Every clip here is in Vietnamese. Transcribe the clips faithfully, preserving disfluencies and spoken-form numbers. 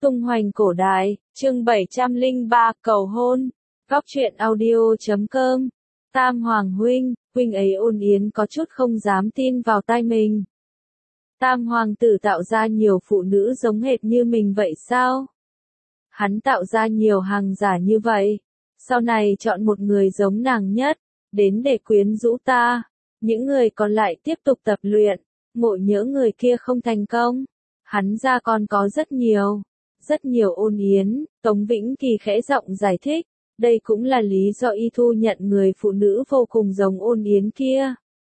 Tung hoành cổ đại, chương bảy trăm lẻ ba, cầu hôn. Góc truyện audio chấm com. Tam Hoàng huynh, huynh ấy ôn yến có chút không dám tin vào tai mình. Tam Hoàng tử tạo ra nhiều phụ nữ giống hệt như mình vậy sao? Hắn tạo ra nhiều hàng giả như vậy. Sau này chọn một người giống nàng nhất, đến để quyến rũ ta. Những người còn lại tiếp tục tập luyện, ngộ nhỡ người kia không thành công. Hắn ra còn có rất nhiều. Rất nhiều ôn yến, Tống Vĩnh Kỳ khẽ giọng giải thích, đây cũng là lý do y thu nhận người phụ nữ vô cùng giống ôn yến kia.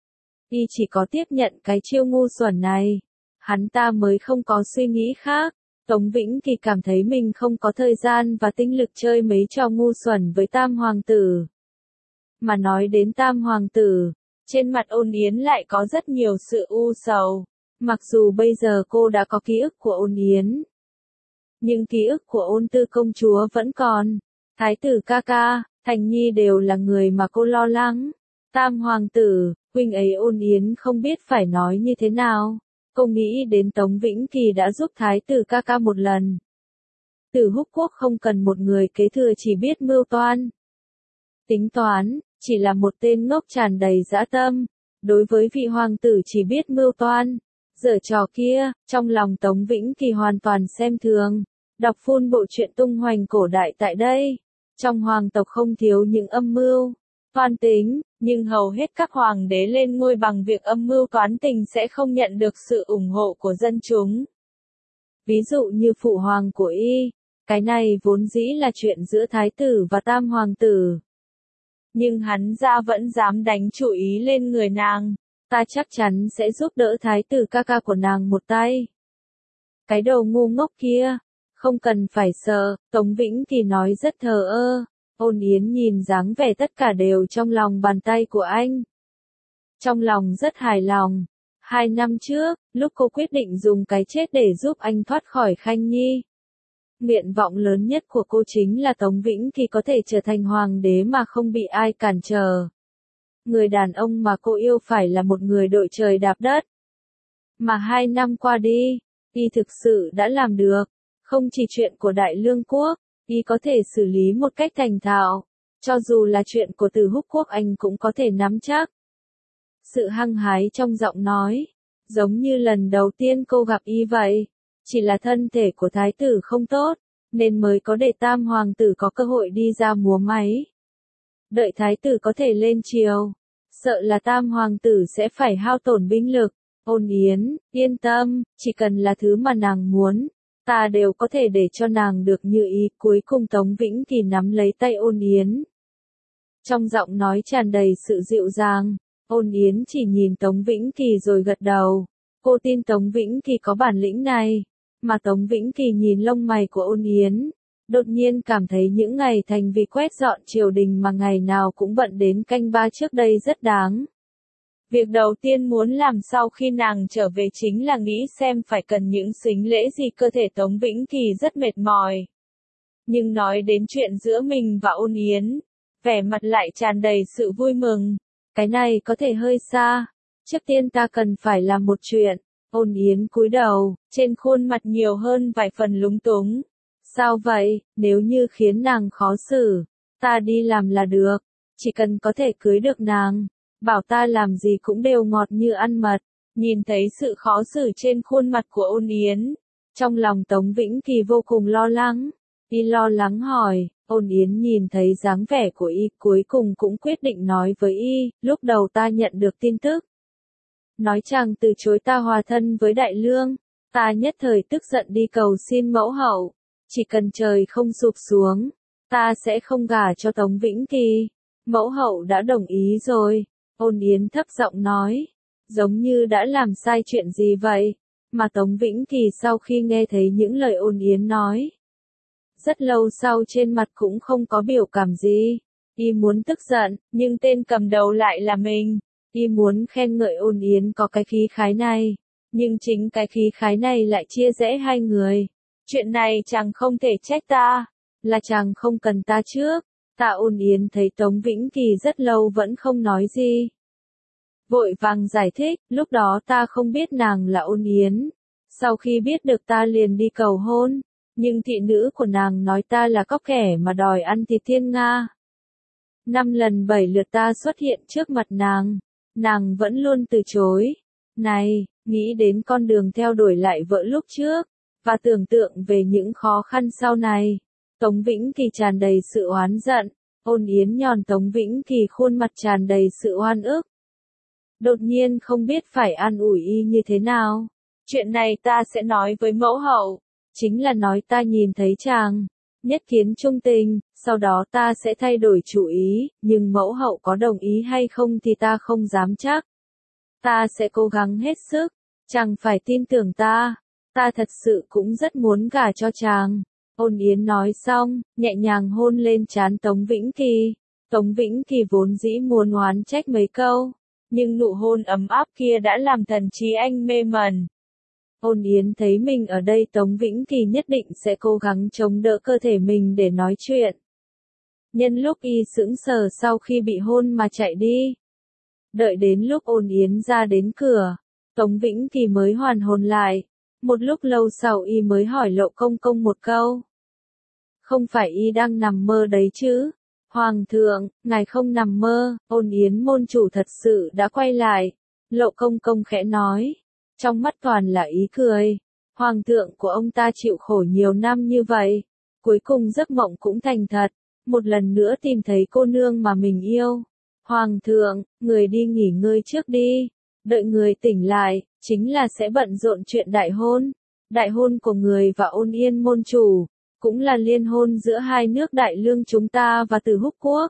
Y chỉ có tiếp nhận cái chiêu ngu xuẩn này, hắn ta mới không có suy nghĩ khác. Tống Vĩnh Kỳ cảm thấy mình không có thời gian và tinh lực chơi mấy trò ngu xuẩn với Tam Hoàng tử. Mà nói đến Tam Hoàng tử, trên mặt ôn yến lại có rất nhiều sự u sầu, mặc dù bây giờ cô đã có ký ức của ôn yến. Nhưng ký ức của ôn tư công chúa vẫn còn. Thái tử ca ca, Thành Nhi đều là người mà cô lo lắng. Tam Hoàng tử, huynh ấy ôn yến không biết phải nói như thế nào. Cô nghĩ đến Tống Vĩnh Kỳ đã giúp Thái tử ca ca một lần. Tử Húc Quốc không cần một người kế thừa, chỉ biết mưu toan. Tính toán, chỉ là một tên ngốc tràn đầy dã tâm. Đối với vị hoàng tử chỉ biết mưu toan, giở trò kia, trong lòng Tống Vĩnh Kỳ hoàn toàn xem thường. Đọc full bộ truyện tung hoành cổ đại tại đây. Trong hoàng tộc không thiếu những âm mưu, toan tính, nhưng hầu hết các hoàng đế lên ngôi bằng việc âm mưu toán tình sẽ không nhận được sự ủng hộ của dân chúng. Ví dụ như phụ hoàng của y, cái này vốn dĩ là chuyện giữa thái tử và tam hoàng tử. Nhưng hắn ra vẫn dám đánh chủ ý lên người nàng, ta chắc chắn sẽ giúp đỡ thái tử ca ca của nàng một tay. Cái đầu ngu ngốc kia. Không cần phải sợ, Tống Vĩnh Kỳ nói rất thờ ơ. Ôn yến nhìn dáng vẻ tất cả đều trong lòng bàn tay của anh. Trong lòng rất hài lòng. Hai năm trước, lúc cô quyết định dùng cái chết để giúp anh thoát khỏi Khanh Nhi. Nguyện vọng lớn nhất của cô chính là Tống Vĩnh Kỳ có thể trở thành hoàng đế mà không bị ai cản trở. Người đàn ông mà cô yêu phải là một người đội trời đạp đất. Mà hai năm qua đi, y thực sự đã làm được. Không chỉ chuyện của Đại Lương Quốc, y có thể xử lý một cách thành thạo. Cho dù là chuyện của Tử Húc Quốc anh cũng có thể nắm chắc. Sự hăng hái trong giọng nói, giống như lần đầu tiên cô gặp y vậy. Chỉ là thân thể của thái tử không tốt, nên mới có để Tam Hoàng tử có cơ hội đi ra múa máy. Đợi thái tử có thể lên triều, sợ là Tam Hoàng tử sẽ phải hao tổn binh lực. Ôn yến, yên tâm, chỉ cần là thứ mà nàng muốn, ta đều có thể để cho nàng được như ý. Cuối cùng Tống Vĩnh Kỳ nắm lấy tay ôn yến. Trong giọng nói tràn đầy sự dịu dàng, ôn yến chỉ nhìn Tống Vĩnh Kỳ rồi gật đầu. Cô tin Tống Vĩnh Kỳ có bản lĩnh này. Mà Tống Vĩnh Kỳ nhìn lông mày của ôn yến, đột nhiên cảm thấy những ngày thành vì quét dọn triều đình mà ngày nào cũng bận đến canh ba trước đây rất đáng. Việc đầu tiên muốn làm sau khi nàng trở về chính là nghĩ xem phải cần những sính lễ gì. Cơ thể Tống Vĩnh Kỳ rất mệt mỏi. Nhưng nói đến chuyện giữa mình và ôn yến, vẻ mặt lại tràn đầy sự vui mừng. Cái này có thể hơi xa. Trước tiên ta cần phải làm một chuyện. Ôn yến cúi đầu, trên khuôn mặt nhiều hơn vài phần lúng túng. Sao vậy, nếu như khiến nàng khó xử, ta đi làm là được. Chỉ cần có thể cưới được nàng. Bảo ta làm gì cũng đều ngọt như ăn mật. Nhìn thấy sự khó xử trên khuôn mặt của ôn yến, trong lòng Tống Vĩnh Kỳ vô cùng lo lắng. Y lo lắng hỏi, ôn yến nhìn thấy dáng vẻ của y cuối cùng cũng quyết định nói với y, lúc đầu ta nhận được tin tức. Nói chàng từ chối ta hòa thân với Đại Lương, ta nhất thời tức giận đi cầu xin mẫu hậu. Chỉ cần trời không sụp xuống, ta sẽ không gả cho Tống Vĩnh Kỳ. Mẫu hậu đã đồng ý rồi. Ôn yến thấp giọng nói, giống như đã làm sai chuyện gì vậy, mà Tống Vĩnh Kỳ sau khi nghe thấy những lời ôn yến nói, rất lâu sau trên mặt cũng không có biểu cảm gì. Y muốn tức giận, nhưng tên cầm đầu lại là mình. Y muốn khen ngợi ôn yến có cái khí khái này, nhưng chính cái khí khái này lại chia rẽ hai người. Chuyện này chàng không thể trách ta, là chàng không cần ta trước. Tạ ôn yến thấy Tống Vĩnh Kỳ rất lâu vẫn không nói gì. Vội vàng giải thích, lúc đó ta không biết nàng là ôn yến. Sau khi biết được ta liền đi cầu hôn. Nhưng thị nữ của nàng nói ta là cóc kẻ mà đòi ăn thịt thiên nga. Năm lần bảy lượt ta xuất hiện trước mặt nàng, nàng vẫn luôn từ chối. Này, nghĩ đến con đường theo đuổi lại vợ lúc trước, và tưởng tượng về những khó khăn sau này. Tống Vĩnh Kỳ tràn đầy sự oán giận, Ôn Yến nhòn Tống Vĩnh Kỳ khuôn mặt tràn đầy sự oan ức. Đột nhiên không biết phải an ủi y như thế nào. Chuyện này ta sẽ nói với mẫu hậu, chính là nói ta nhìn thấy chàng, nhất kiến trung tình, sau đó ta sẽ thay đổi chủ ý, nhưng mẫu hậu có đồng ý hay không thì ta không dám chắc. Ta sẽ cố gắng hết sức, chàng phải tin tưởng ta, ta thật sự cũng rất muốn gả cho chàng. Ôn Yến nói xong, nhẹ nhàng hôn lên trán Tống Vĩnh Kỳ. Tống Vĩnh Kỳ vốn dĩ muốn oán trách mấy câu, nhưng nụ hôn ấm áp kia đã làm thần trí anh mê mẩn. Ôn Yến thấy mình ở đây Tống Vĩnh Kỳ nhất định sẽ cố gắng chống đỡ cơ thể mình để nói chuyện. Nhân lúc y sững sờ sau khi bị hôn mà chạy đi. Đợi đến lúc Ôn Yến ra đến cửa, Tống Vĩnh Kỳ mới hoàn hồn lại. Một lúc lâu sau y mới hỏi Lộ Công Công một câu. Không phải y đang nằm mơ đấy chứ? Hoàng thượng, ngài không nằm mơ, Ôn Yến môn chủ thật sự đã quay lại. Lộ Công Công khẽ nói. Trong mắt toàn là ý cười. Hoàng thượng của ông ta chịu khổ nhiều năm như vậy. Cuối cùng giấc mộng cũng thành thật. Một lần nữa tìm thấy cô nương mà mình yêu. Hoàng thượng, người đi nghỉ ngơi trước đi. Đợi người tỉnh lại, chính là sẽ bận rộn chuyện đại hôn. Đại hôn của người và Ôn Yên môn chủ, cũng là liên hôn giữa hai nước Đại Lương chúng ta và Từ Húc Quốc.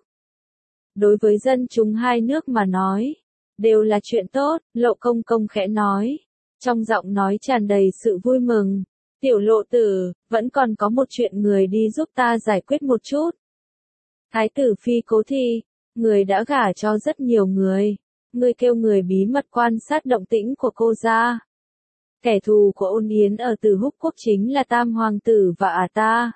Đối với dân chúng hai nước mà nói, đều là chuyện tốt, Lộ Công Công khẽ nói. Trong giọng nói tràn đầy sự vui mừng. Tiểu Lộ tử, vẫn còn có một chuyện người đi giúp ta giải quyết một chút. Thái tử Phi Cố Thi, người đã gả cho rất nhiều người. Người kêu người bí mật quan sát động tĩnh của cô ra. Kẻ thù của Ôn Yến ở Từ Húc Quốc chính là Tam Hoàng tử và ả ta.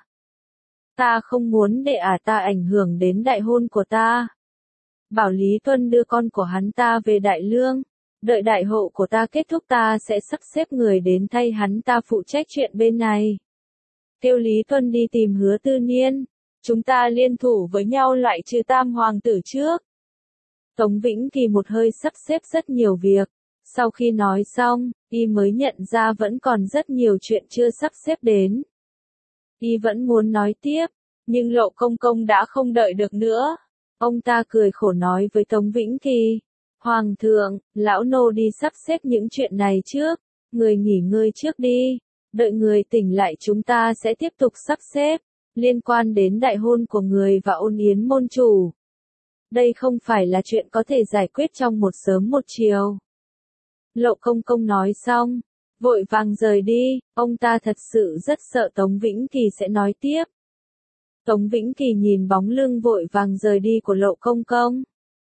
Ta không muốn để ả ta ảnh hưởng đến đại hôn của ta. Bảo Lý Tuân đưa con của hắn ta về Đại Lương. Đợi đại hộ của ta kết thúc ta sẽ sắp xếp người đến thay hắn ta phụ trách chuyện bên này. Kêu Lý Tuân đi tìm Hứa Tư Niên. Chúng ta liên thủ với nhau loại trừ Tam Hoàng tử trước. Tống Vĩnh Kỳ một hơi sắp xếp rất nhiều việc. Sau khi nói xong, y mới nhận ra vẫn còn rất nhiều chuyện chưa sắp xếp đến. Y vẫn muốn nói tiếp, nhưng Lộ Công Công đã không đợi được nữa. Ông ta cười khổ nói với Tống Vĩnh Kỳ. Hoàng thượng, lão nô đi sắp xếp những chuyện này trước. Người nghỉ ngơi trước đi. Đợi người tỉnh lại chúng ta sẽ tiếp tục sắp xếp. Liên quan đến đại hôn của người và Ôn Yến môn chủ. Đây không phải là chuyện có thể giải quyết trong một sớm một chiều. Lộ Công Công nói xong, vội vàng rời đi, ông ta thật sự rất sợ Tống Vĩnh Kỳ sẽ nói tiếp. Tống Vĩnh Kỳ nhìn bóng lưng vội vàng rời đi của Lộ Công Công.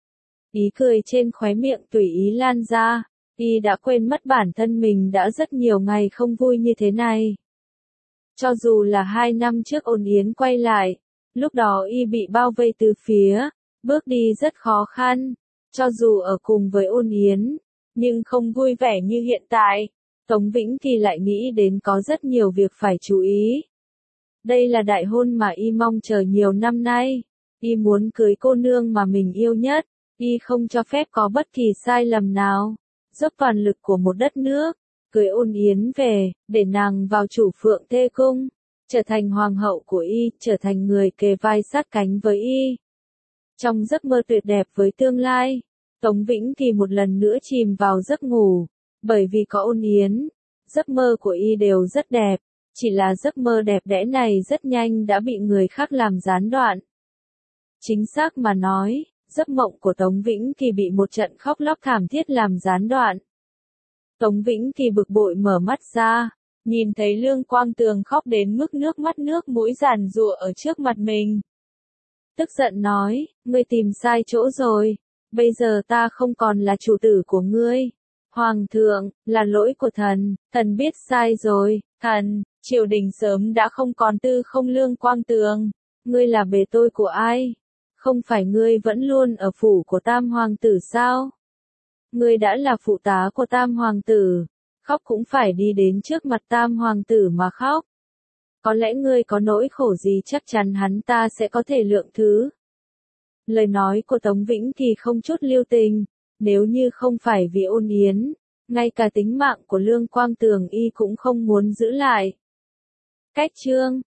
Ý cười trên khóe miệng tùy ý lan ra, y đã quên mất bản thân mình đã rất nhiều ngày không vui như thế này. Cho dù là hai năm trước Ôn Yến quay lại, lúc đó y bị bao vây từ phía, bước đi rất khó khăn, cho dù ở cùng với Ôn Yến, nhưng không vui vẻ như hiện tại. Tống Vĩnh Kỳ lại nghĩ đến có rất nhiều việc phải chú ý. Đây là đại hôn mà y mong chờ nhiều năm nay, y muốn cưới cô nương mà mình yêu nhất, y không cho phép có bất kỳ sai lầm nào, dốc toàn lực của một đất nước, cưới Ôn Yến về, để nàng vào chủ Phượng Thê Cung, trở thành hoàng hậu của y, trở thành người kề vai sát cánh với y. Trong giấc mơ tuyệt đẹp với tương lai, Tống Vĩnh Kỳ một lần nữa chìm vào giấc ngủ, bởi vì có Ôn Yến, giấc mơ của y đều rất đẹp, chỉ là giấc mơ đẹp đẽ này rất nhanh đã bị người khác làm gián đoạn. Chính xác mà nói, giấc mộng của Tống Vĩnh Kỳ bị một trận khóc lóc thảm thiết làm gián đoạn. Tống Vĩnh Kỳ bực bội mở mắt ra, nhìn thấy Lương Quang Tường khóc đến mức nước mắt nước mũi giàn giụa ở trước mặt mình. Tức giận nói, ngươi tìm sai chỗ rồi, bây giờ ta không còn là chủ tử của ngươi. Hoàng thượng, là lỗi của thần, thần biết sai rồi, thần, triều đình sớm đã không còn tư không Lương Quang Tường. Ngươi là bề tôi của ai? Không phải ngươi vẫn luôn ở phủ của Tam Hoàng tử sao? Ngươi đã là phụ tá của Tam Hoàng tử, khóc cũng phải đi đến trước mặt Tam Hoàng tử mà khóc. Có lẽ ngươi có nỗi khổ gì chắc chắn hắn ta sẽ có thể lượng thứ. Lời nói của Tống Vĩnh thì không chút lưu tình, nếu như không phải vì Ôn Yến, ngay cả tính mạng của Lương Quang Tường y cũng không muốn giữ lại. Cách chương